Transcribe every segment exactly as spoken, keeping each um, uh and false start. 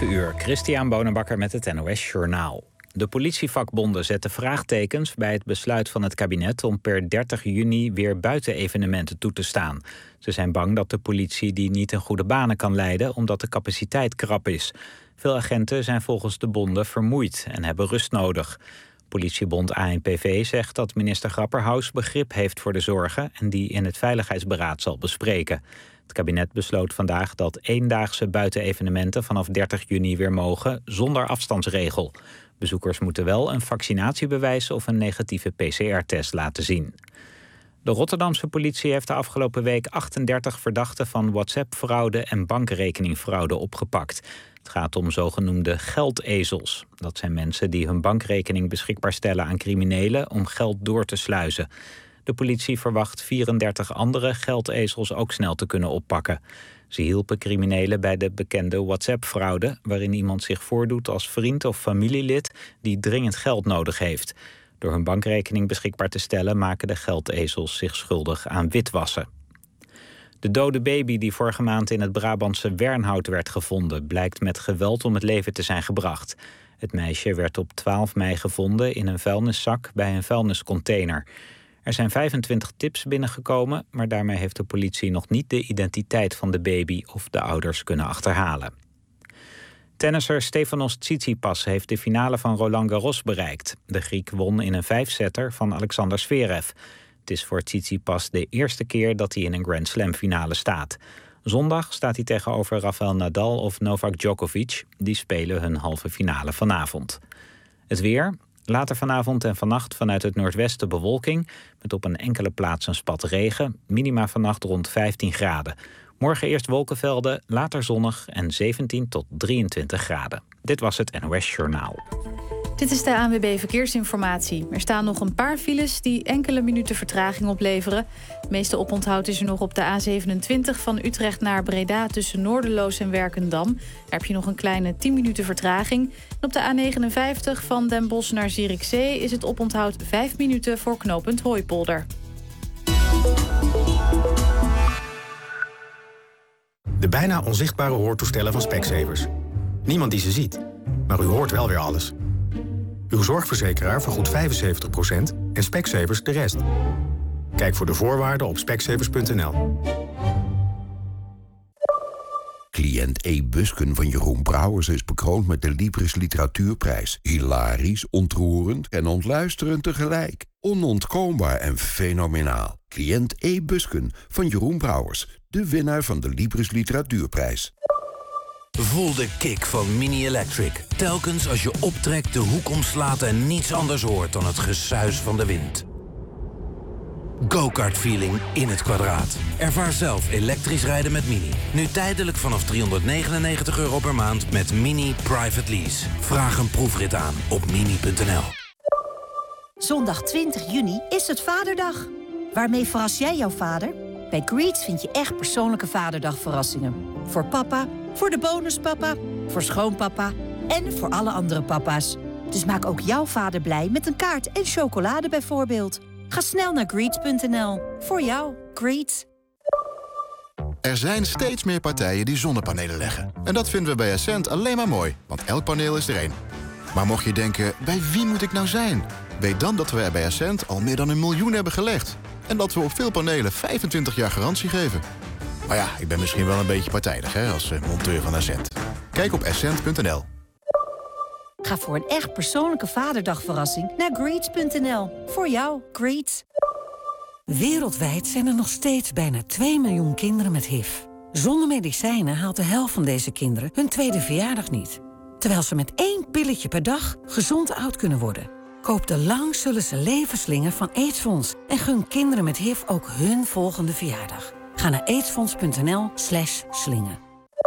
zeven uur, Christian Bonenbakker met het N O S Journaal. De politievakbonden zetten vraagtekens bij het besluit van het kabinet om per dertig juni weer buitenevenementen toe te staan. Ze zijn bang dat de politie die niet in goede banen kan leiden omdat de capaciteit krap is. Veel agenten zijn volgens de bonden vermoeid en hebben rust nodig. Politiebond A N P V zegt dat minister Grapperhaus begrip heeft voor de zorgen en die in het Veiligheidsberaad zal bespreken. Het kabinet besloot vandaag dat eendaagse buitenevenementen vanaf dertig juni weer mogen zonder afstandsregel. Bezoekers moeten wel een vaccinatiebewijs of een negatieve P C R-test laten zien. De Rotterdamse politie heeft de afgelopen week achtendertig verdachten van WhatsApp-fraude en bankrekeningfraude opgepakt. Het gaat om zogenoemde geldezels. Dat zijn mensen die hun bankrekening beschikbaar stellen aan criminelen om geld door te sluizen. De politie verwacht vierendertig andere geldezels ook snel te kunnen oppakken. Ze hielpen criminelen bij de bekende WhatsApp-fraude, waarin iemand zich voordoet als vriend of familielid die dringend geld nodig heeft. Door hun bankrekening beschikbaar te stellen maken de geldezels zich schuldig aan witwassen. De dode baby die vorige maand in het Brabantse Wernhout werd gevonden, blijkt met geweld om het leven te zijn gebracht. Het meisje werd op twaalf mei gevonden in een vuilniszak bij een vuilniscontainer. Er zijn vijfentwintig tips binnengekomen, maar daarmee heeft de politie nog niet de identiteit van de baby of de ouders kunnen achterhalen. Tennisser Stefanos Tsitsipas heeft de finale van Roland Garros bereikt. De Griek won in een vijfsetter van Alexander Zverev. Het is voor Tsitsipas de eerste keer dat hij in een Grand Slam finale staat. Zondag staat hij tegenover Rafael Nadal of Novak Djokovic. Die spelen hun halve finale vanavond. Het weer. Later vanavond en vannacht vanuit het noordwesten bewolking, met op een enkele plaats een spat regen. Minima vannacht rond vijftien graden. Morgen eerst wolkenvelden, later zonnig en zeventien tot drieëntwintig graden. Dit was het N O S Journaal. Dit is de A N W B Verkeersinformatie. Er staan nog een paar files die enkele minuten vertraging opleveren. Het meeste oponthoud is er nog op de A zevenentwintig van Utrecht naar Breda tussen Noorderloos en Werkendam. Daar heb je nog een kleine tien minuten vertraging. En op de A negenenvijftig van Den Bosch naar Zierikzee is het oponthoud vijf minuten voor knooppunt Hooipolder. De bijna onzichtbare hoortoestellen van Specsavers. Niemand die ze ziet, maar u hoort wel weer alles. Uw zorgverzekeraar vergoedt vijfenzeventig procent en Specsavers de rest. Kijk voor de voorwaarden op specsavers punt n l. Cliënt E. Busken van Jeroen Brouwers is bekroond met de Libris Literatuurprijs. Hilarisch, ontroerend en ontluisterend tegelijk. Onontkoombaar en fenomenaal. Cliënt E. Busken van Jeroen Brouwers, de winnaar van de Libris Literatuurprijs. Voel de kick van Mini Electric. Telkens als je optrekt, de hoek omslaat en niets anders hoort dan het gesuis van de wind. Go-kart feeling in het kwadraat. Ervaar zelf elektrisch rijden met Mini. Nu tijdelijk vanaf driehonderdnegenennegentig euro per maand met Mini Private Lease. Vraag een proefrit aan op mini punt n l. Zondag twintig juni is het Vaderdag. Waarmee verras jij jouw vader? Bij Greets vind je echt persoonlijke Vaderdagverrassingen. Voor papa, voor de bonuspapa, voor schoonpapa en voor alle andere papa's. Dus maak ook jouw vader blij met een kaart en chocolade bijvoorbeeld. Ga snel naar greets punt n l. Voor jou, Greets. Er zijn steeds meer partijen die zonnepanelen leggen. En dat vinden we bij Essent alleen maar mooi, want elk paneel is er één. Maar mocht je denken, bij wie moet ik nou zijn? Weet dan dat we er bij Essent al meer dan een miljoen hebben gelegd. En dat we op veel panelen vijfentwintig jaar garantie geven. Maar ja, ik ben misschien wel een beetje partijdig hè, als uh, monteur van Essent. Kijk op essent punt n l. Ga voor een echt persoonlijke Vaderdagverrassing naar greets punt n l. Voor jou, Greets. Wereldwijd zijn er nog steeds bijna twee miljoen kinderen met H I V. Zonder medicijnen haalt de helft van deze kinderen hun tweede verjaardag niet. Terwijl ze met één pilletje per dag gezond oud kunnen worden. Koop de Lang Zullen Ze Leven slinger van AIDS-fonds en gun kinderen met H I V ook hun volgende verjaardag. Ga naar aidsfonds punt n l slash slingen.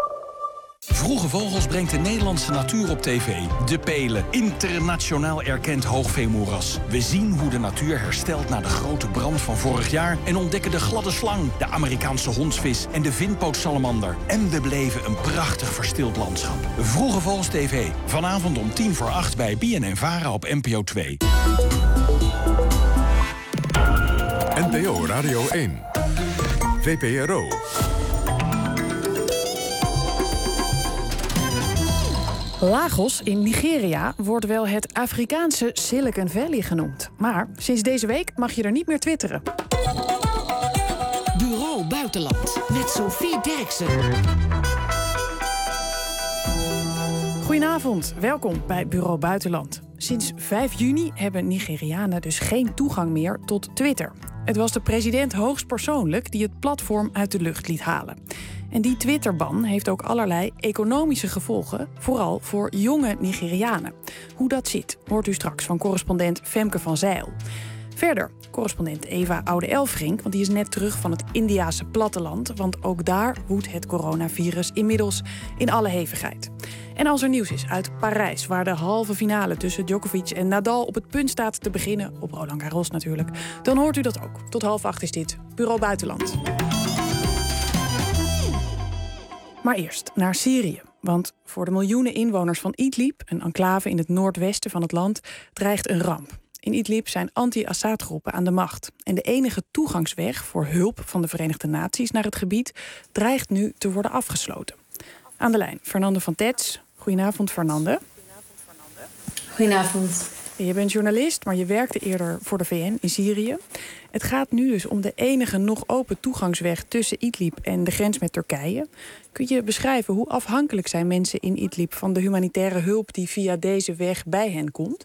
Vroege Vogels brengt de Nederlandse natuur op tv. De Pelen, internationaal erkend hoogveemoeras. We zien hoe de natuur herstelt na de grote brand van vorig jaar en ontdekken de gladde slang, de Amerikaanse hondsvis en de vinpootsalamander. En we beleven een prachtig verstild landschap. Vroege Vogels T V. Vanavond om tien voor acht bij B N N Vara op N P O twee. N P O Radio één. V P R O. Lagos in Nigeria wordt wel het Afrikaanse Silicon Valley genoemd. Maar sinds deze week mag je er niet meer twitteren. Bureau Buitenland met Sophie Derksen. Goedenavond, welkom bij Bureau Buitenland. Sinds vijf juni hebben Nigerianen dus geen toegang meer tot Twitter. Het was de president hoogstpersoonlijk die het platform uit de lucht liet halen. En die Twitterban heeft ook allerlei economische gevolgen, vooral voor jonge Nigerianen. Hoe dat zit, hoort u straks van correspondent Femke van Zijl. Verder correspondent Eva Oude-Elfrink, want die is net terug van het Indiase platteland, want ook daar woedt het coronavirus inmiddels in alle hevigheid. En als er nieuws is uit Parijs, waar de halve finale tussen Djokovic en Nadal op het punt staat te beginnen, op Roland Garros natuurlijk, dan hoort u dat ook. Tot half acht is dit Bureau Buitenland. Maar eerst naar Syrië. Want voor de miljoenen inwoners van Idlib, een enclave in het noordwesten van het land, dreigt een ramp. In Idlib zijn anti-Assad-groepen aan de macht. En de enige toegangsweg voor hulp van de Verenigde Naties naar het gebied dreigt nu te worden afgesloten. Aan de lijn, Fernande van Tets. Goedenavond, Fernande. Goedenavond. Je bent journalist, maar je werkte eerder voor de V N in Syrië. Het gaat nu dus om de enige nog open toegangsweg tussen Idlib en de grens met Turkije. Kun je beschrijven hoe afhankelijk zijn mensen in Idlib van de humanitaire hulp die via deze weg bij hen komt?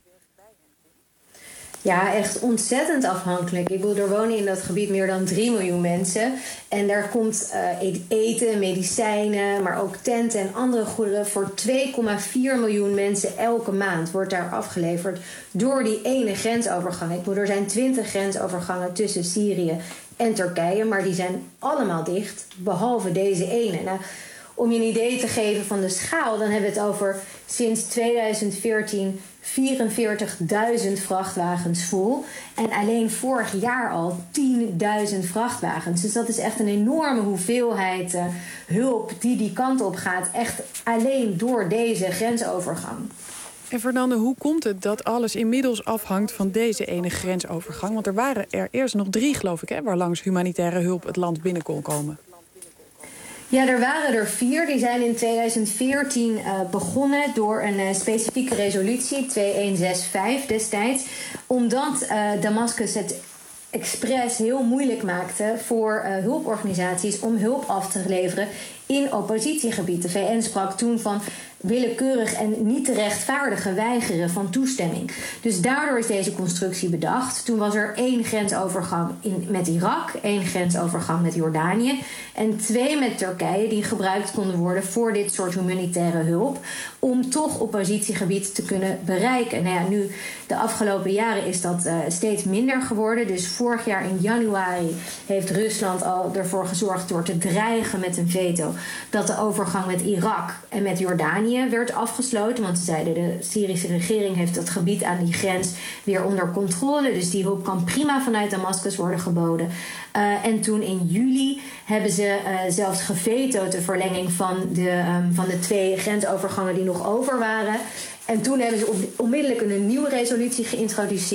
Ja, echt ontzettend afhankelijk. Ik bedoel, er wonen in dat gebied meer dan drie miljoen mensen. En daar komt uh, eten, medicijnen, maar ook tenten en andere goederen voor twee komma vier miljoen mensen elke maand wordt daar afgeleverd door die ene grensovergang. Ik bedoel, er zijn twintig grensovergangen tussen Syrië en Turkije, maar die zijn allemaal dicht, behalve deze ene. Nou, om je een idee te geven van de schaal, dan hebben we het over sinds tweeduizend veertien vierenveertigduizend vrachtwagens vol. En alleen vorig jaar al tienduizend vrachtwagens. Dus dat is echt een enorme hoeveelheid uh, hulp die die kant op gaat. Echt alleen door deze grensovergang. En Fernande, hoe komt het dat alles inmiddels afhangt van deze ene grensovergang? Want er waren er eerst nog drie, geloof ik, hè, waar langs humanitaire hulp het land binnen kon komen. Ja, er waren er vier. Die zijn in tweeduizend veertien uh, begonnen door een uh, specifieke resolutie, tweeduizend honderdvijfenzestig destijds. Omdat uh, Damascus het expres heel moeilijk maakte voor uh, hulporganisaties om hulp af te leveren in oppositiegebied. De V N sprak toen van willekeurig en niet te rechtvaardige weigeren van toestemming. Dus daardoor is deze constructie bedacht. Toen was er één grensovergang in, met Irak, één grensovergang met Jordanië en twee met Turkije die gebruikt konden worden voor dit soort humanitaire hulp om toch oppositiegebied te kunnen bereiken. Nou ja, nu de afgelopen jaren is dat uh, steeds minder geworden. Dus vorig jaar in januari heeft Rusland al ervoor gezorgd door te dreigen met een veto dat de overgang met Irak en met Jordanië werd afgesloten. Want ze zeiden de Syrische regering heeft dat gebied aan die grens weer onder controle. Dus die hulp kan prima vanuit Damascus worden geboden. Uh, en toen in juli hebben ze uh, zelfs gevetood de verlenging van de, um, van de twee grensovergangen die nog over waren. En toen hebben ze onmiddellijk een nieuwe resolutie geïntroduceerd.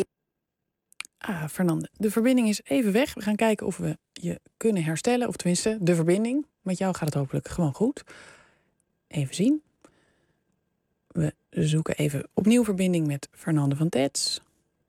Ah, Fernande, de verbinding is even weg. We gaan kijken of we je kunnen herstellen. Of tenminste, de verbinding. Met jou gaat het hopelijk gewoon goed. Even zien. We zoeken even opnieuw verbinding met Fernande van Tets.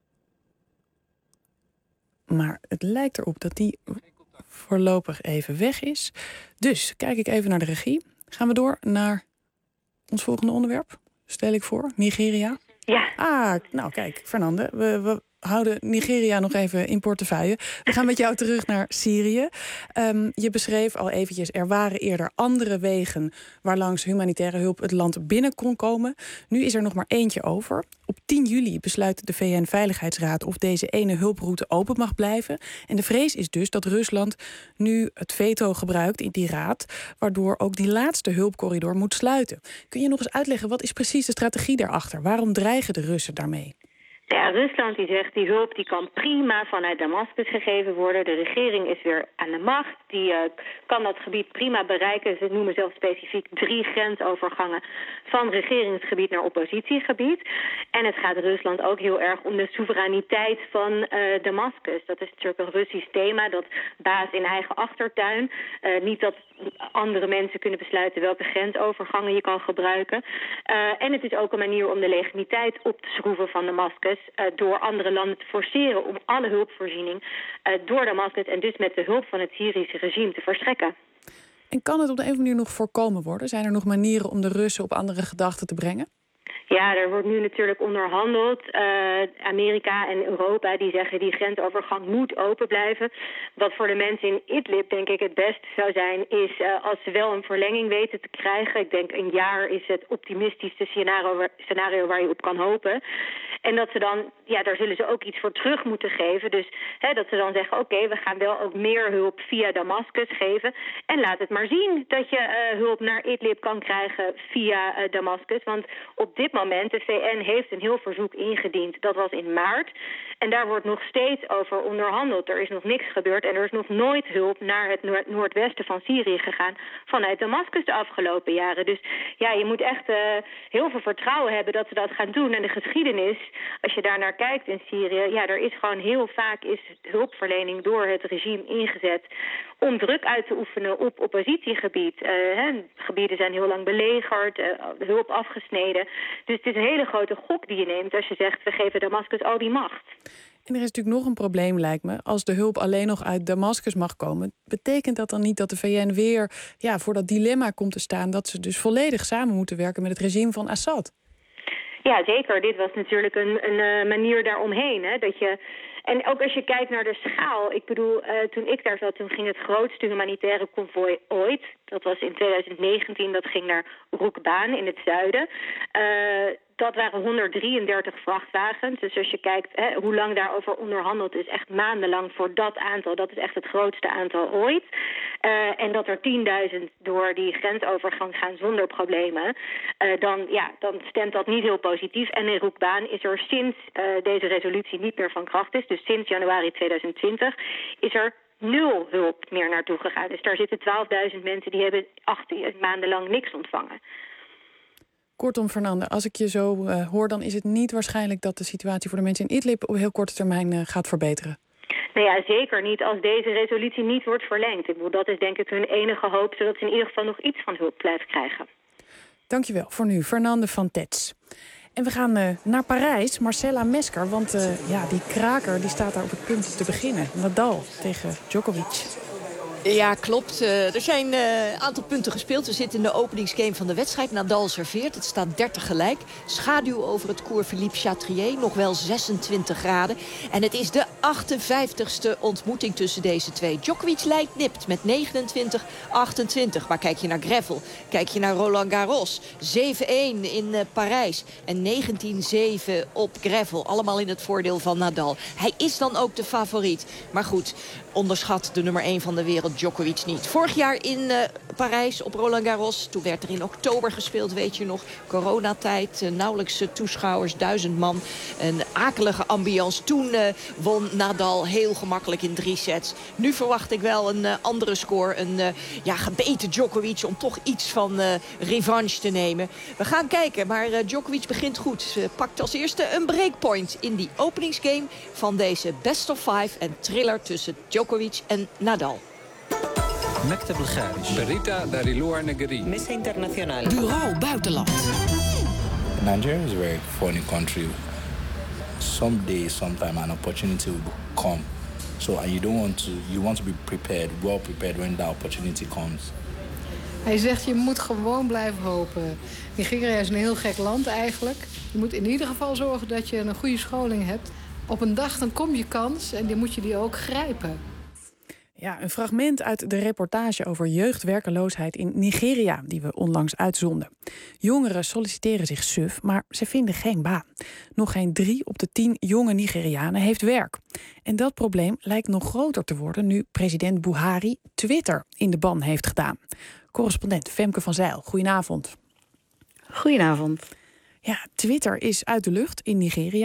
Maar het lijkt erop dat die voorlopig even weg is. Dus kijk ik even naar de regie. Gaan we door naar ons volgende onderwerp. Stel ik voor, Nigeria. Ja. Ah, nou kijk, Fernande, we, we houden Nigeria nog even in portefeuille. We gaan met jou terug naar Syrië. Um, je beschreef al eventjes, er waren eerder andere wegen waarlangs humanitaire hulp het land binnen kon komen. Nu is er nog maar eentje over. Op tien juli besluit de V N-veiligheidsraad of deze ene hulproute open mag blijven. En de vrees is dus dat Rusland nu het veto gebruikt in die raad, waardoor ook die laatste hulpcorridor moet sluiten. Kun je nog eens uitleggen, wat is precies de strategie daarachter? Waarom dreigen de Russen daarmee? Ja, Rusland die zegt die hulp die kan prima vanuit Damascus gegeven worden. De regering is weer aan de macht. Die uh, kan dat gebied prima bereiken. Ze noemen zelfs specifiek drie grensovergangen van regeringsgebied naar oppositiegebied. En het gaat Rusland ook heel erg om de soevereiniteit van uh, Damascus. Dat is natuurlijk een Russisch thema, dat baas in eigen achtertuin. Uh, niet dat andere mensen kunnen besluiten welke grensovergangen je kan gebruiken. Uh, en het is ook een manier om de legitimiteit op te schroeven van Damascus. Uh, door andere landen te forceren om alle hulpvoorziening uh, door Damascus en dus met de hulp van het Syrische regime te verstrekken. En kan het op de een of andere manier nog voorkomen worden? Zijn er nog manieren om de Russen op andere gedachten te brengen? Ja, er wordt nu natuurlijk onderhandeld. Uh, Amerika en Europa die zeggen die grensovergang moet open blijven. Wat voor de mensen in Idlib denk ik het beste zou zijn is uh, als ze wel een verlenging weten te krijgen. Ik denk een jaar is het optimistischste scenario, scenario waar je op kan hopen. En dat ze dan, ja, daar zullen ze ook iets voor terug moeten geven. Dus hè, dat ze dan zeggen, oké, okay, we gaan wel ook meer hulp via Damascus geven. En laat het maar zien dat je uh, hulp naar Idlib kan krijgen via uh, Damascus. Want op dit moment, de V N heeft een heel verzoek ingediend. Dat was in maart. En daar wordt nog steeds over onderhandeld. Er is nog niks gebeurd en er is nog nooit hulp naar het noord- noordwesten van Syrië gegaan vanuit Damascus de afgelopen jaren. Dus ja, je moet echt uh, heel veel vertrouwen hebben dat ze dat gaan doen. En de geschiedenis, als je daar naar kijkt in Syrië, ja, er is gewoon heel vaak is hulpverlening door het regime ingezet om druk uit te oefenen op oppositiegebied. Uh, hè, gebieden zijn heel lang belegerd, uh, hulp afgesneden. Dus het is een hele grote gok die je neemt als je zegt, we geven Damascus al die macht. En er is natuurlijk nog een probleem, lijkt me. Als de hulp alleen nog uit Damascus mag komen, betekent dat dan niet dat de V N weer ja, voor dat dilemma komt te staan dat ze dus volledig samen moeten werken met het regime van Assad? Ja, zeker. Dit was natuurlijk een, een uh, manier daaromheen. Hè? Dat je, en ook als je kijkt naar de schaal. Ik bedoel, uh, toen ik daar zat, toen ging het grootste humanitaire konvooi ooit. Dat was in twintig negentien, dat ging naar Rukban in het zuiden. Uh, dat waren honderddrieëndertig vrachtwagens. Dus als je kijkt hè, hoe lang daarover onderhandeld is, echt maandenlang voor dat aantal. Dat is echt het grootste aantal ooit. Uh, en dat er tienduizend door die grensovergang gaan zonder problemen. Uh, dan, ja, dan stemt dat niet heel positief. En in Rukban is er sinds uh, deze resolutie niet meer van kracht is, dus sinds januari twintig twintig, is er nul hulp meer naartoe gegaan. Dus daar zitten twaalfduizend mensen die hebben achttien maanden lang niks ontvangen. Kortom, Fernande, als ik je zo uh, hoor, dan is het niet waarschijnlijk dat de situatie voor de mensen in Idlib op heel korte termijn uh, gaat verbeteren. Nou ja, zeker niet als deze resolutie niet wordt verlengd. Ik bedoel, dat is denk ik hun enige hoop, zodat ze in ieder geval nog iets van hulp blijven krijgen. Dankjewel voor nu, Fernande van Tets. En we gaan uh, naar Parijs, Marcella Mesker, want uh, ja, die kraker die staat daar op het punt te beginnen. Nadal tegen Djokovic. Ja, klopt. Uh, er zijn een uh, aantal punten gespeeld. We zitten in de openingsgame van de wedstrijd. Nadal serveert. Het staat dertig gelijk. Schaduw over het Cours Philippe Chatrier. Nog wel zesentwintig graden. En het is de achtenvijftigste ontmoeting tussen deze twee. Djokovic leidt nipt met negenentwintig achtentwintig. Maar kijk je naar Greffel, kijk je naar Roland Garros. zeven-een in uh, Parijs. En negentien zeven op Greffel. Allemaal in het voordeel van Nadal. Hij is dan ook de favoriet. Maar goed, onderschat de nummer één van de wereld Djokovic niet. Vorig jaar in uh, Parijs op Roland Garros. Toen werd er in oktober gespeeld, weet je nog. Coronatijd, uh, nauwelijks uh, toeschouwers, duizend man. Een akelige ambiance. Toen uh, won Nadal heel gemakkelijk in drie sets. Nu verwacht ik wel een uh, andere score. Een uh, ja, gebeten Djokovic om toch iets van uh, revanche te nemen. We gaan kijken, maar uh, Djokovic begint goed. Uh, pakt als eerste een breakpoint in die openingsgame van deze best of five en thriller tussen Djokovic en Nadal. مكتب الخارج بريتا داريلوار نجري ميس انترناسيونال Bureau Buitenland. Nigeria is a very funny country. Someday, sometime, an opportunity will come. So, and you don't want to. You want to be prepared, well prepared when that opportunity comes. Hij zegt, je moet gewoon blijven hopen. Nigeria is een heel gek land eigenlijk. Je moet in ieder geval zorgen dat je een goede scholing hebt. Op een dag dan komt je kans en dan moet je die ook grijpen. Ja, een fragment uit de reportage over jeugdwerkeloosheid in Nigeria, die we onlangs uitzonden. Jongeren solliciteren zich suf, maar ze vinden geen baan. Nog geen drie op de tien jonge Nigerianen heeft werk. En dat probleem lijkt nog groter te worden nu president Buhari Twitter in de ban heeft gedaan. Correspondent Femke van Zijl, goedenavond. Goedenavond. Ja, Twitter is uit de lucht in Nigeria.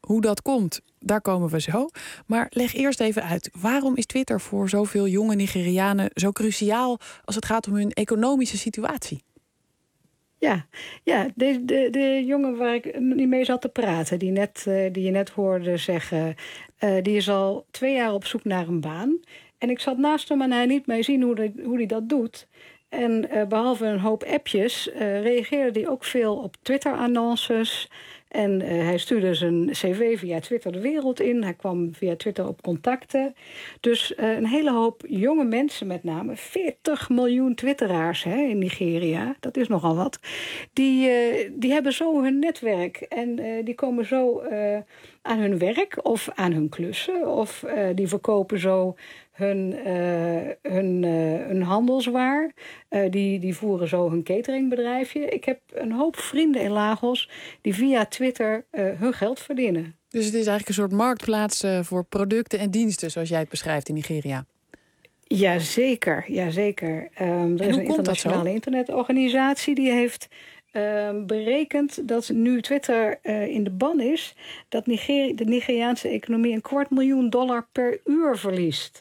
Hoe dat komt, daar komen we zo. Maar leg eerst even uit, waarom is Twitter voor zoveel jonge Nigerianen zo cruciaal als het gaat om hun economische situatie? Ja, ja de, de, de jongen waar ik niet mee zat te praten, die, net, uh, die je net hoorde zeggen, uh, die is al twee jaar op zoek naar een baan. En ik zat naast hem en hij liet mij zien hoe hij hoe die dat doet. En uh, behalve een hoop appjes uh, reageerde hij ook veel op Twitter-annonces. En uh, hij stuurde zijn cv via Twitter de wereld in. Hij kwam via Twitter op contacten. Dus uh, een hele hoop jonge mensen met name. veertig miljoen twitteraars hè, in Nigeria. Dat is nogal wat. Die, uh, die hebben zo hun netwerk. En uh, die komen zo uh, aan hun werk of aan hun klussen. Of uh, die verkopen zo hun, uh, hun, uh, hun handelswaar. Uh, die, die voeren zo hun cateringbedrijfje. Ik heb een hoop vrienden in Lagos die via Twitter uh, hun geld verdienen. Dus het is eigenlijk een soort marktplaats uh, voor producten en diensten, zoals jij het beschrijft in Nigeria. Jazeker, jazeker. Um, er is een internationale internetorganisatie die heeft uh, berekend dat nu Twitter uh, in de ban is, dat Niger- de Nigeriaanse economie een kwart miljoen dollar per uur verliest.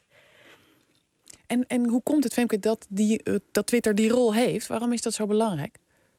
En, en hoe komt het, Femke, dat, die, uh, dat Twitter die rol heeft? Waarom is dat zo belangrijk?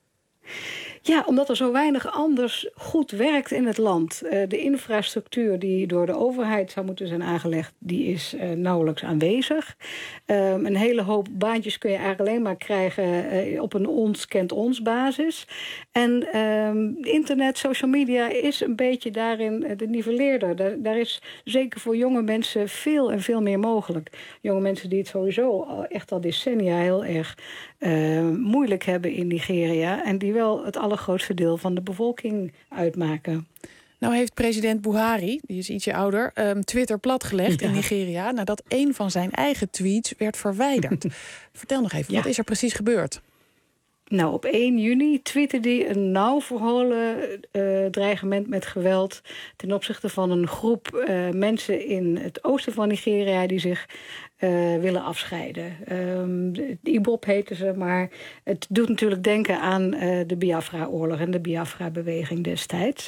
Ja, omdat er zo weinig anders goed werkt in het land. Uh, de infrastructuur die door de overheid zou moeten zijn aangelegd, die is uh, nauwelijks aanwezig. Um, een hele hoop baantjes kun je eigenlijk alleen maar krijgen uh, op een ons kent ons basis. En um, internet, social media is een beetje daarin uh, de nivelleerder. Daar, daar is zeker voor jonge mensen veel en veel meer mogelijk. Jonge mensen die het sowieso al, echt al decennia heel erg uh, moeilijk hebben in Nigeria en die wel het allergrootste deel van de bevolking uitmaken. Nou heeft president Buhari, die is ietsje ouder, um, Twitter platgelegd ja. in Nigeria nadat een van zijn eigen tweets werd verwijderd. Vertel nog even, ja. wat is er precies gebeurd? Nou, op één juni twitterde hij een nauw verholen uh, dreigement met geweld ten opzichte van een groep uh, mensen in het oosten van Nigeria die zich uh, willen afscheiden. Um, de I B O P heten ze, maar het doet natuurlijk denken aan uh, de Biafra-oorlog en de Biafra-beweging destijds.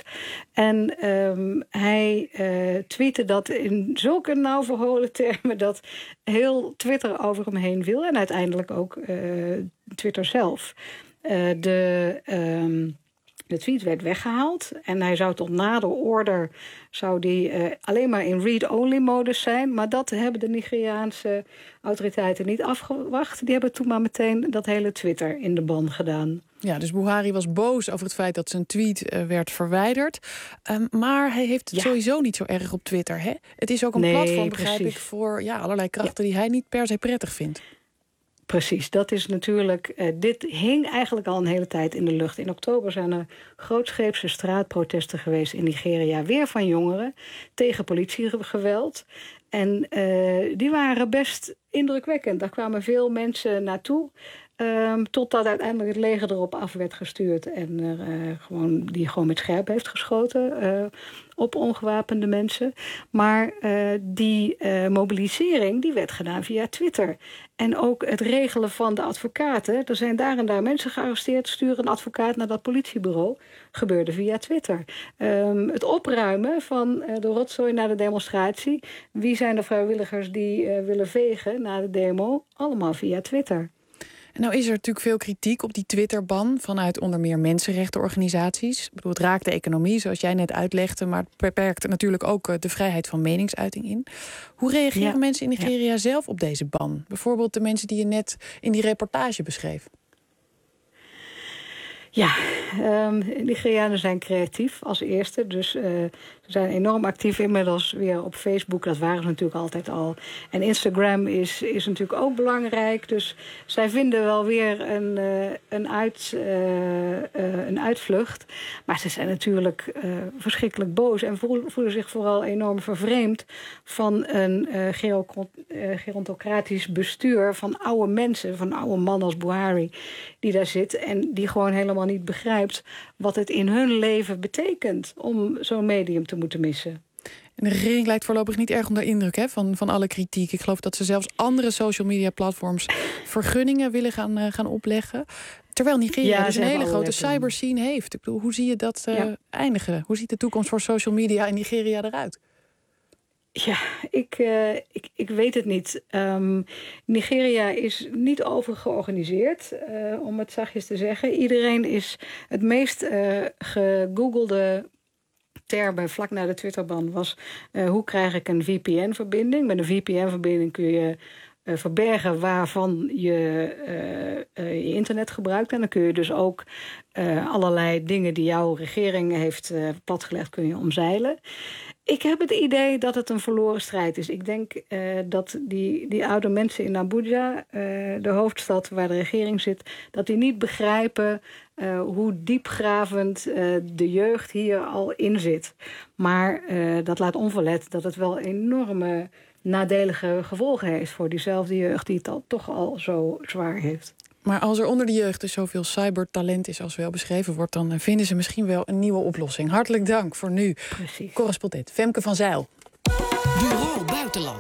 En um, hij uh, tweette dat in zulke nauw verholen termen dat heel Twitter over hem heen viel en uiteindelijk ook uh, Twitter zelf. Uh, de, um, de tweet werd weggehaald en hij zou tot nader order zou die, uh, alleen maar in read-only modus zijn. Maar dat hebben de Nigeriaanse autoriteiten niet afgewacht. Die hebben toen maar meteen dat hele Twitter in de ban gedaan. Ja, dus Buhari was boos over het feit dat zijn tweet uh, werd verwijderd. Um, maar hij heeft het ja. sowieso niet zo erg op Twitter. Hè? Het is ook een nee, platform, begrijp precies. ik, voor ja, allerlei krachten ja. die hij niet per se prettig vindt. Precies, dat is natuurlijk. Uh, dit hing eigenlijk al een hele tijd in de lucht. In oktober zijn er grootscheepse straatprotesten geweest in Nigeria, weer van jongeren, tegen politiegeweld. En uh, die waren best indrukwekkend. Daar kwamen veel mensen naartoe. Um, totdat uiteindelijk het leger erop af werd gestuurd en uh, gewoon, die gewoon met scherp heeft geschoten uh, op ongewapende mensen. Maar uh, die uh, mobilisering die werd gedaan via Twitter. En ook het regelen van de advocaten. Er zijn daar en daar mensen gearresteerd. Sturen een advocaat naar dat politiebureau. Gebeurde via Twitter. Um, het opruimen van uh, de rotzooi na de demonstratie. Wie zijn de vrijwilligers die uh, willen vegen na de demo? Allemaal via Twitter. En nou is er natuurlijk veel kritiek op die Twitter-ban vanuit onder meer mensenrechtenorganisaties. Ik bedoel, het raakt de economie, zoals jij net uitlegde, maar het beperkt natuurlijk ook de vrijheid van meningsuiting in. Hoe reageren ja. mensen in Nigeria ja. zelf op deze ban? Bijvoorbeeld de mensen die je net in die reportage beschreef. Ja, um, Nigerianen zijn creatief als eerste. Dus uh, ze zijn enorm actief inmiddels weer op Facebook. Dat waren ze natuurlijk altijd al. En Instagram is, is natuurlijk ook belangrijk. Dus zij vinden wel weer een, uh, een, uit, uh, uh, een uitvlucht. Maar ze zijn natuurlijk uh, verschrikkelijk boos. En voelen zich vooral enorm vervreemd van een uh, gerontocratisch bestuur van oude mensen. Van oude man als Buhari die daar zit. En die gewoon helemaal niet begrijpt wat het in hun leven betekent om zo'n medium te moeten missen. En de regering lijkt voorlopig niet erg onder indruk hè, van, van alle kritiek. Ik geloof dat ze zelfs andere social media platforms vergunningen willen gaan, uh, gaan opleggen. Terwijl Nigeria Ja, dus ze een hele hebben grote allerlei cyberscene heeft. Ik bedoel, hoe zie je dat uh, Ja. eindigen? Hoe ziet de toekomst voor social media in Nigeria eruit? Ja, ik, uh, ik, ik weet het niet. Um, Nigeria is niet overgeorganiseerd, uh, om het zachtjes te zeggen. Iedereen is het meest uh, gegoogelde termen vlak na de Twitterban was... Uh, hoe krijg ik een V P N-verbinding? Met een V P N-verbinding kun je uh, verbergen waarvan je uh, uh, je internet gebruikt. En dan kun je dus ook uh, allerlei dingen die jouw regering heeft uh, platgelegd, kun je omzeilen. Ik heb het idee dat het een verloren strijd is. Ik denk uh, dat die, die oude mensen in Abuja, uh, de hoofdstad waar de regering zit, dat die niet begrijpen uh, hoe diepgravend uh, de jeugd hier al in zit. Maar uh, dat laat onverlet dat het wel enorme nadelige gevolgen heeft voor diezelfde jeugd die het al, toch al zo zwaar heeft. Maar als er onder de jeugd dus zoveel cybertalent is als wel beschreven wordt, dan vinden ze misschien wel een nieuwe oplossing. Hartelijk dank voor nu. Precies. Correspondent Femke van Zijl. Bureau Buitenland.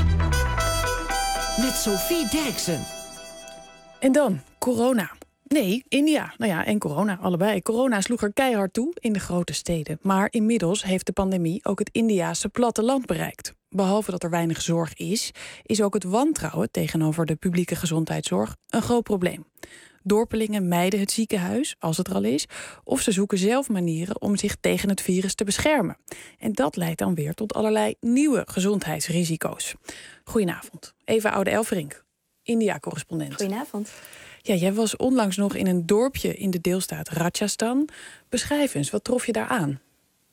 Met Sophie Derksen. En dan corona. Nee, India. Nou ja, en corona, allebei. Corona sloeg er keihard toe in de grote steden. Maar inmiddels heeft de pandemie ook het Indiase platteland bereikt. Behalve dat er weinig zorg is, is ook het wantrouwen tegenover de publieke gezondheidszorg een groot probleem. Dorpelingen mijden het ziekenhuis, als het er al is, of ze zoeken zelf manieren om zich tegen het virus te beschermen. En dat leidt dan weer tot allerlei nieuwe gezondheidsrisico's. Goedenavond, Eva Oude-Elverink, India-correspondent. Goedenavond. Ja, jij was onlangs nog in een dorpje in de deelstaat Rajasthan. Beschrijf eens, wat trof je daar aan?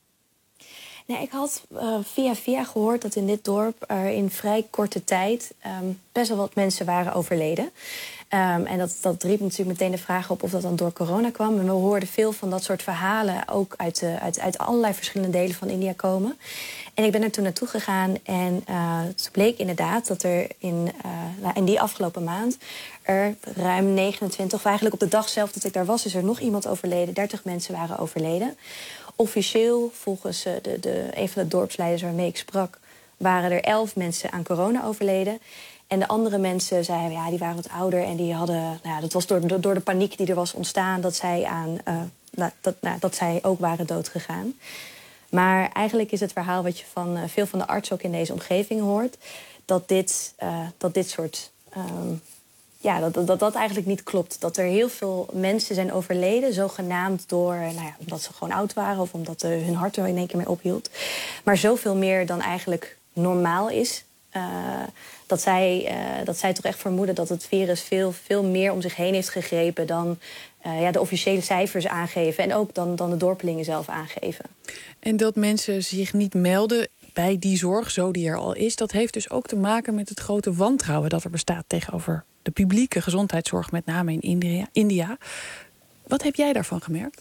Nee, ik had uh, via via gehoord dat in dit dorp er in vrij korte tijd um, best wel wat mensen waren overleden. Um, en dat, dat riep natuurlijk meteen de vraag op of dat dan door corona kwam. En we hoorden veel van dat soort verhalen ook uit, de, uit, uit allerlei verschillende delen van India komen. En ik ben er toen naartoe gegaan en uh, het bleek inderdaad dat er in, uh, in die afgelopen maand er ruim negenentwintig, of eigenlijk op de dag zelf dat ik daar was, is er nog iemand overleden. dertig mensen waren overleden. Officieel, volgens uh, de, de, een van de dorpsleiders waarmee ik sprak, waren er elf mensen aan corona overleden. En de andere mensen zeiden, ja, die waren wat ouder en die hadden, nou ja, dat was door, door de paniek die er was ontstaan, dat zij, aan, uh, nou, dat, nou, dat zij ook waren doodgegaan. Maar eigenlijk is het verhaal wat je van uh, veel van de artsen ook in deze omgeving hoort, dat dit, uh, dat dit soort, um, ja, dat, dat dat eigenlijk niet klopt. Dat er heel veel mensen zijn overleden, zogenaamd door, nou ja, omdat ze gewoon oud waren of omdat uh, hun hart er in één keer mee ophield. Maar zoveel meer dan eigenlijk normaal is. Uh, dat, zij, uh, dat zij toch echt vermoeden dat het virus veel, veel meer om zich heen heeft gegrepen dan uh, ja, de officiële cijfers aangeven. En ook dan, dan de dorpelingen zelf aangeven. En dat mensen zich niet melden bij die zorg, zo die er al is, dat heeft dus ook te maken met het grote wantrouwen dat er bestaat tegenover de publieke gezondheidszorg, met name in India. India. Wat heb jij daarvan gemerkt?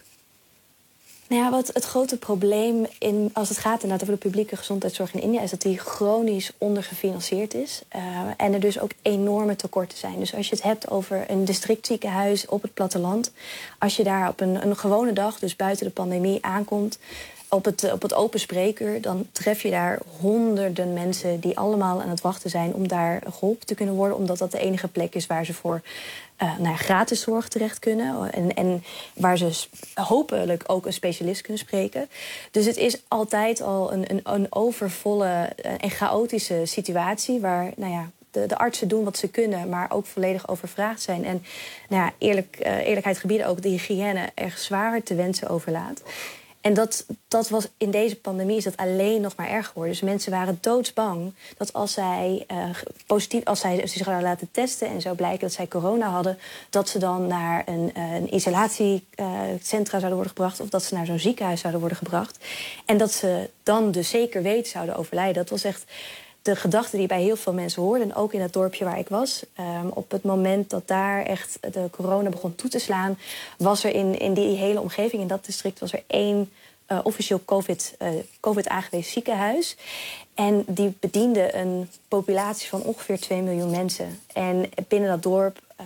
Nou ja, wat het grote probleem in, als het gaat inderdaad over de publieke gezondheidszorg in India, is dat die chronisch ondergefinancierd is. Uh, en er dus ook enorme tekorten zijn. Dus als je het hebt over een districtziekenhuis op het platteland, als je daar op een, een gewone dag, dus buiten de pandemie, aankomt, op het, op het open spreekuur, dan tref je daar honderden mensen die allemaal aan het wachten zijn om daar geholpen te kunnen worden, omdat dat de enige plek is waar ze voor uh, nou ja, gratis zorg terecht kunnen en, en waar ze hopelijk ook een specialist kunnen spreken. Dus het is altijd al een, een, een overvolle en chaotische situatie waar, nou ja, De, de artsen doen wat ze kunnen, maar ook volledig overvraagd zijn. En nou ja, eerlijk, uh, eerlijkheid gebieden ook de hygiëne erg zwaar te wensen overlaat. En dat, dat was in deze pandemie is dat alleen nog maar erg geworden. Dus mensen waren doodsbang dat als zij uh, positief, als zij zich zouden laten testen en zou blijken dat zij corona hadden, dat ze dan naar een, een isolatiecentra uh, zouden worden gebracht of dat ze naar zo'n ziekenhuis zouden worden gebracht. En dat ze dan dus zeker weten zouden overlijden. Dat was echt de gedachte die bij heel veel mensen hoorden. En ook in het dorpje waar ik was. Um, op het moment dat daar echt de corona begon toe te slaan, was er in, in die hele omgeving, in dat district, was er één uh, officieel COVID, uh, COVID aangewezen ziekenhuis. En die bediende een populatie van ongeveer twee miljoen mensen. En binnen dat dorp uh,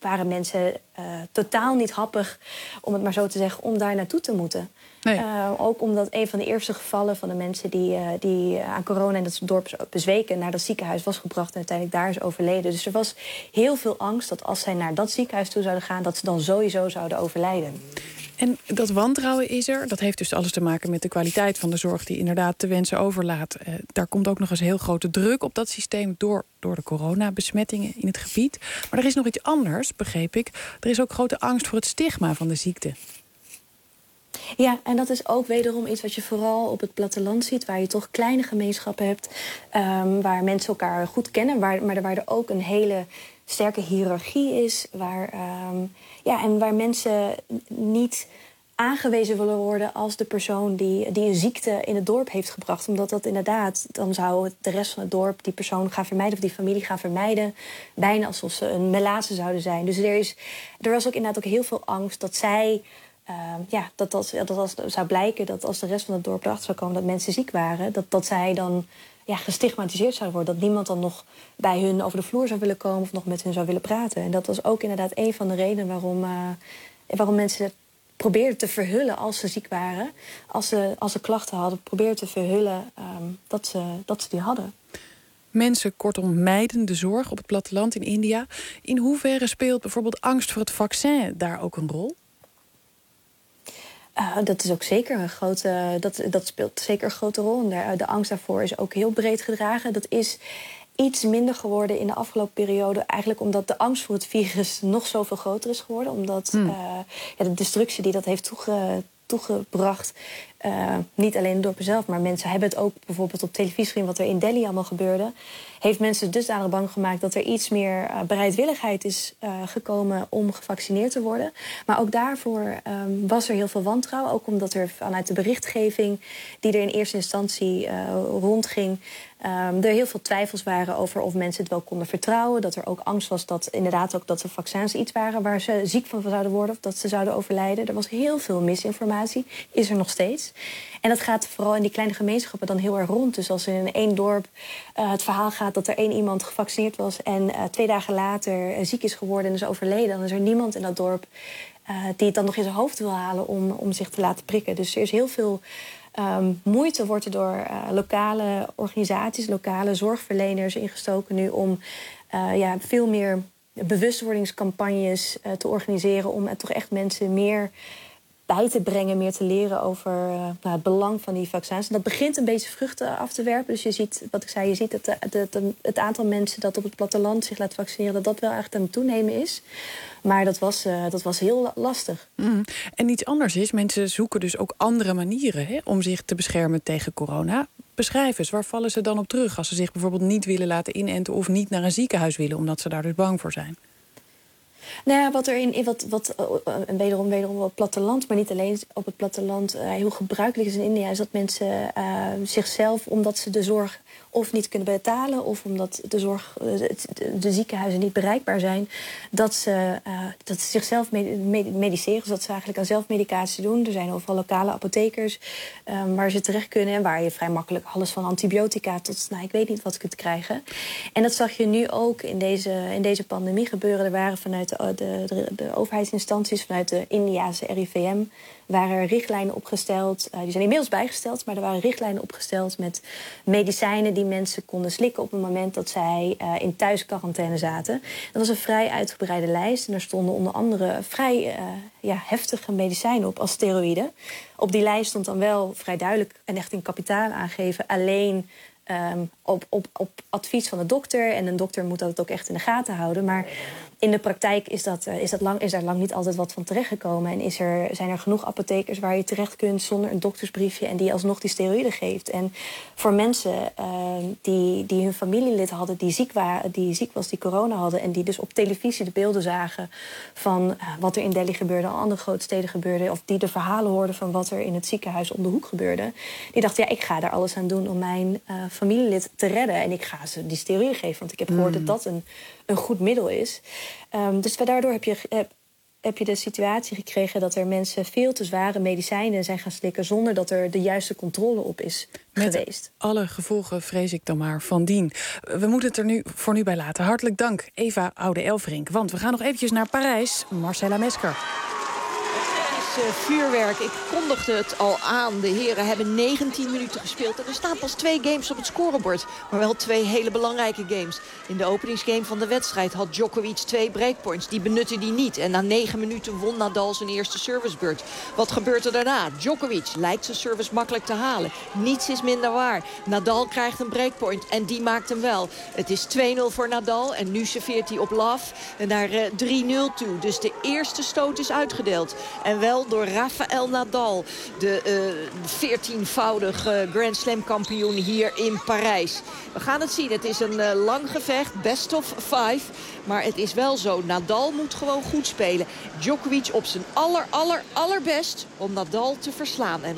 waren mensen uh, totaal niet happig, om het maar zo te zeggen, om daar naartoe te moeten. Nee. Uh, ook omdat een van de eerste gevallen van de mensen die, uh, die aan corona in dat dorp bezweken naar dat ziekenhuis was gebracht en uiteindelijk daar is overleden. Dus er was heel veel angst dat als zij naar dat ziekenhuis toe zouden gaan, dat ze dan sowieso zouden overlijden. En dat wantrouwen is er. Dat heeft dus alles te maken met de kwaliteit van de zorg die inderdaad te wensen overlaat. Uh, daar komt ook nog eens heel grote druk op dat systeem door, door de coronabesmettingen in het gebied. Maar er is nog iets anders, begreep ik. Er is ook grote angst voor het stigma van de ziekte. Ja, en dat is ook wederom iets wat je vooral op het platteland ziet, waar je toch kleine gemeenschappen hebt, um, waar mensen elkaar goed kennen, waar, maar waar er ook een hele sterke hiërarchie is, waar, um, ja, en waar mensen niet aangewezen willen worden als de persoon die, die een ziekte in het dorp heeft gebracht. Omdat dat inderdaad, dan zou de rest van het dorp die persoon gaan vermijden, of die familie gaan vermijden, bijna alsof ze een melaatse zouden zijn. Dus er, is, er was ook inderdaad ook heel veel angst dat zij, uh, ja, dat, dat, dat als zou blijken dat als de rest van het dorp erachter zou komen dat mensen ziek waren, dat, dat zij dan ja, gestigmatiseerd zouden worden. Dat niemand dan nog bij hun over de vloer zou willen komen of nog met hun zou willen praten. En dat was ook inderdaad een van de redenen waarom, uh, waarom mensen probeerden te verhullen als ze ziek waren. Als ze, als ze klachten hadden, probeerden te verhullen um, dat, ze, dat ze die hadden. Mensen, kortom, mijden de zorg op het platteland in India. In hoeverre speelt bijvoorbeeld angst voor het vaccin daar ook een rol? Uh, dat is ook zeker een grote, dat, dat speelt zeker een grote rol. En de, de angst daarvoor is ook heel breed gedragen. Dat is iets minder geworden in de afgelopen periode. Eigenlijk omdat de angst voor het virus nog zoveel groter is geworden. Omdat hmm. uh, ja, de destructie die dat heeft toege, toegebracht, Uh, niet alleen in het dorp zelf, maar mensen hebben het ook bijvoorbeeld op televisie gezien wat er in Delhi allemaal gebeurde. Heeft mensen dusdanig bang gemaakt dat er iets meer uh, bereidwilligheid is uh, gekomen om gevaccineerd te worden. Maar ook daarvoor um, was er heel veel wantrouwen. Ook omdat er vanuit de berichtgeving die er in eerste instantie uh, rondging, Um, er heel veel twijfels waren over of mensen het wel konden vertrouwen. Dat er ook angst was dat inderdaad ook dat de vaccins iets waren waar ze ziek van zouden worden of dat ze zouden overlijden. Er was heel veel misinformatie, is er nog steeds. En dat gaat vooral in die kleine gemeenschappen dan heel erg rond. Dus als er in één dorp uh, het verhaal gaat dat er één iemand gevaccineerd was en uh, twee dagen later uh, ziek is geworden en is overleden, dan is er niemand in dat dorp uh, die het dan nog in zijn hoofd wil halen om, om zich te laten prikken. Dus er is heel veel Um, moeite wordt er door uh, lokale organisaties, lokale zorgverleners ingestoken nu om uh, ja, veel meer bewustwordingscampagnes uh, te organiseren om uh, toch echt mensen meer bij te brengen, meer te leren over uh, nou, het belang van die vaccins. En dat begint een beetje vruchten af te werpen. Dus je ziet, wat ik zei, je ziet dat de, de, de, het aantal mensen dat op het platteland zich laat vaccineren, dat dat wel echt aan het toenemen is. Maar dat was, uh, dat was heel lastig. Mm. En iets anders is, mensen zoeken dus ook andere manieren hè, om zich te beschermen tegen corona. Beschrijf eens, waar vallen ze dan op terug als ze zich bijvoorbeeld niet willen laten inenten of niet naar een ziekenhuis willen, omdat ze daar dus bang voor zijn? Nou ja, wat er in, in wat, wat uh, wederom, wederom op het platteland, maar niet alleen op het platteland, uh, heel gebruikelijk is in India, is dat mensen uh, zichzelf, omdat ze de zorg of niet kunnen betalen, of omdat de zorg, de, de ziekenhuizen niet bereikbaar zijn, dat ze, uh, dat ze zichzelf mediceren, dus dat ze eigenlijk aan zelfmedicatie doen. Er zijn overal lokale apothekers um, waar ze terecht kunnen en waar je vrij makkelijk alles van antibiotica tot, nou, ik weet niet wat kunt krijgen. En dat zag je nu ook in deze, in deze pandemie gebeuren. Er waren vanuit de, de, de, de overheidsinstanties, vanuit de Indiase R I V M, waren er richtlijnen opgesteld. Uh, die zijn inmiddels bijgesteld, maar er waren richtlijnen opgesteld met medicijnen die mensen konden slikken op het moment dat zij uh, in thuisquarantaine zaten. Dat was een vrij uitgebreide lijst en er stonden onder andere vrij uh, ja, heftige medicijnen op als steroïden. Op die lijst stond dan wel vrij duidelijk en echt in kapitaal aangegeven alleen Um, op, op, op advies van de dokter. En een dokter moet dat ook echt in de gaten houden. Maar in de praktijk is, dat, uh, is, dat lang, is daar lang niet altijd wat van terechtgekomen. En is er, zijn er genoeg apothekers waar je terecht kunt zonder een doktersbriefje en die alsnog die steroïden geeft. En voor mensen uh, die, die hun familielid hadden die ziek, waren, die ziek was, die corona hadden en die dus op televisie de beelden zagen van uh, wat er in Delhi gebeurde, al andere grote steden gebeurde, of die de verhalen hoorden van wat er in het ziekenhuis om de hoek gebeurde, die dachten, ja, ik ga daar alles aan doen om mijn uh, familielid te redden. En ik ga ze die steroïden geven, want ik heb gehoord mm. dat dat een, een goed middel is. Um, dus daardoor heb je, heb, heb je de situatie gekregen dat er mensen veel te zware medicijnen zijn gaan slikken zonder dat er de juiste controle op is Met geweest. Alle gevolgen vrees ik dan maar van dien. We moeten het er nu voor nu bij laten. Hartelijk dank, Eva Oude-Elfrink. Want we gaan nog eventjes naar Parijs. Marcella Mesker. Uh, vuurwerk. Ik kondigde het al aan. De heren hebben negentien minuten gespeeld. En er staan pas twee games op het scorebord. Maar wel twee hele belangrijke games. In de openingsgame van de wedstrijd had Djokovic twee breakpoints. Die benutte die niet. En na negen minuten won Nadal zijn eerste servicebeurt. Wat gebeurt er daarna? Djokovic lijkt zijn service makkelijk te halen. Niets is minder waar. Nadal krijgt een breakpoint en die maakt hem wel. Het is twee nul voor Nadal. En nu serveert hij op love naar uh, drie nul toe. Dus de eerste stoot is uitgedeeld. En wel door Rafael Nadal, de veertienvoudig uh, Grand Slam kampioen hier in Parijs. We gaan het zien. Het is een uh, lang gevecht, best of five. Maar het is wel zo, Nadal moet gewoon goed spelen. Djokovic op zijn aller, aller, allerbest om Nadal te verslaan. En